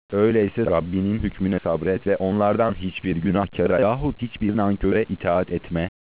Öyleyse Rabbinin hükmüne sabret ve onlardan hiçbir günahkara yahut hiçbir nanköre itaat etme.